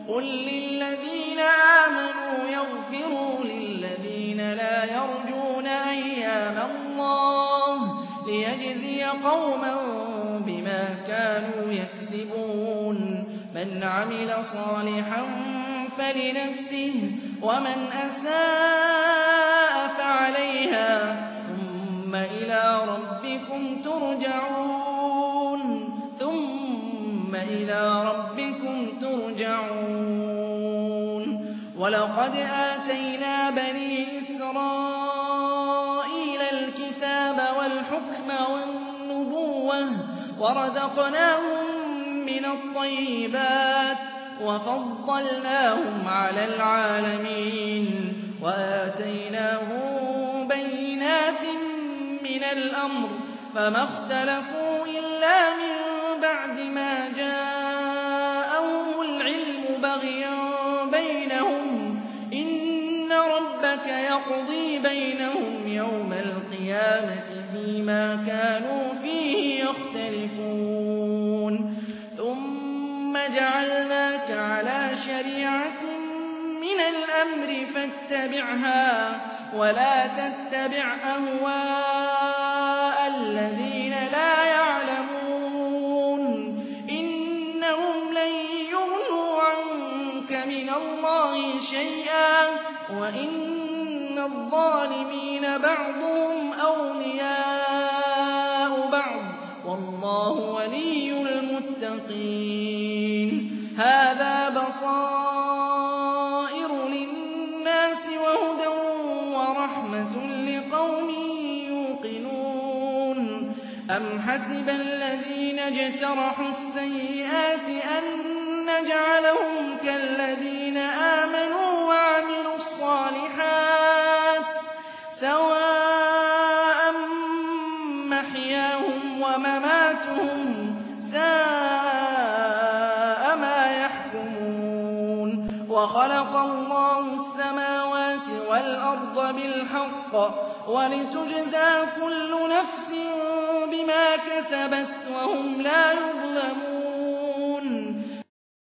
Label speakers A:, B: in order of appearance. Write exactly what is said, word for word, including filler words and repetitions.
A: قل للذين آمنوا يغفروا للذين لا يرجون أيام الله ليجزي قوما بما كانوا يكسبون من عمل صالحا فلنفسه ومن أساء فعليها ثم إلى ربكم ترجعون ثم إلى ربكم ترجعون ولقد آتينا بني إسرائيل الكتاب والحكم والنبوة ورزقناهم من الطيبات وفضلناهم على العالمين وآتيناهم بينات من الأمر فما اختلفوا إلا من بعد ما جاءهم العلم بغيا بينهم إن ربك يقضي بينهم يوم القيامة فيما كانوا فيه يختلفون ثم جعلناك على شريعة من الأمر فاتبعها ولا تتبع أهواء الذين لا يعلمون إنهم لن يغنوا عنك من الله شيئا وإن الظالمين بعضهم أولياء بعض والله ولي المتقين هذا بصائر للناس وهدى ورحمة لقوم يوقنون أم حسب الذين اجترحوا السيئات أن نجعلهم كالذين آمنوا وعملوا الصالحات سواء محياهم ومماتهم ساء ما يحكمون وخلق الله السماوات والأرض بالحق ولتجزى كل نفس بما كسبت وهم لا يظلمون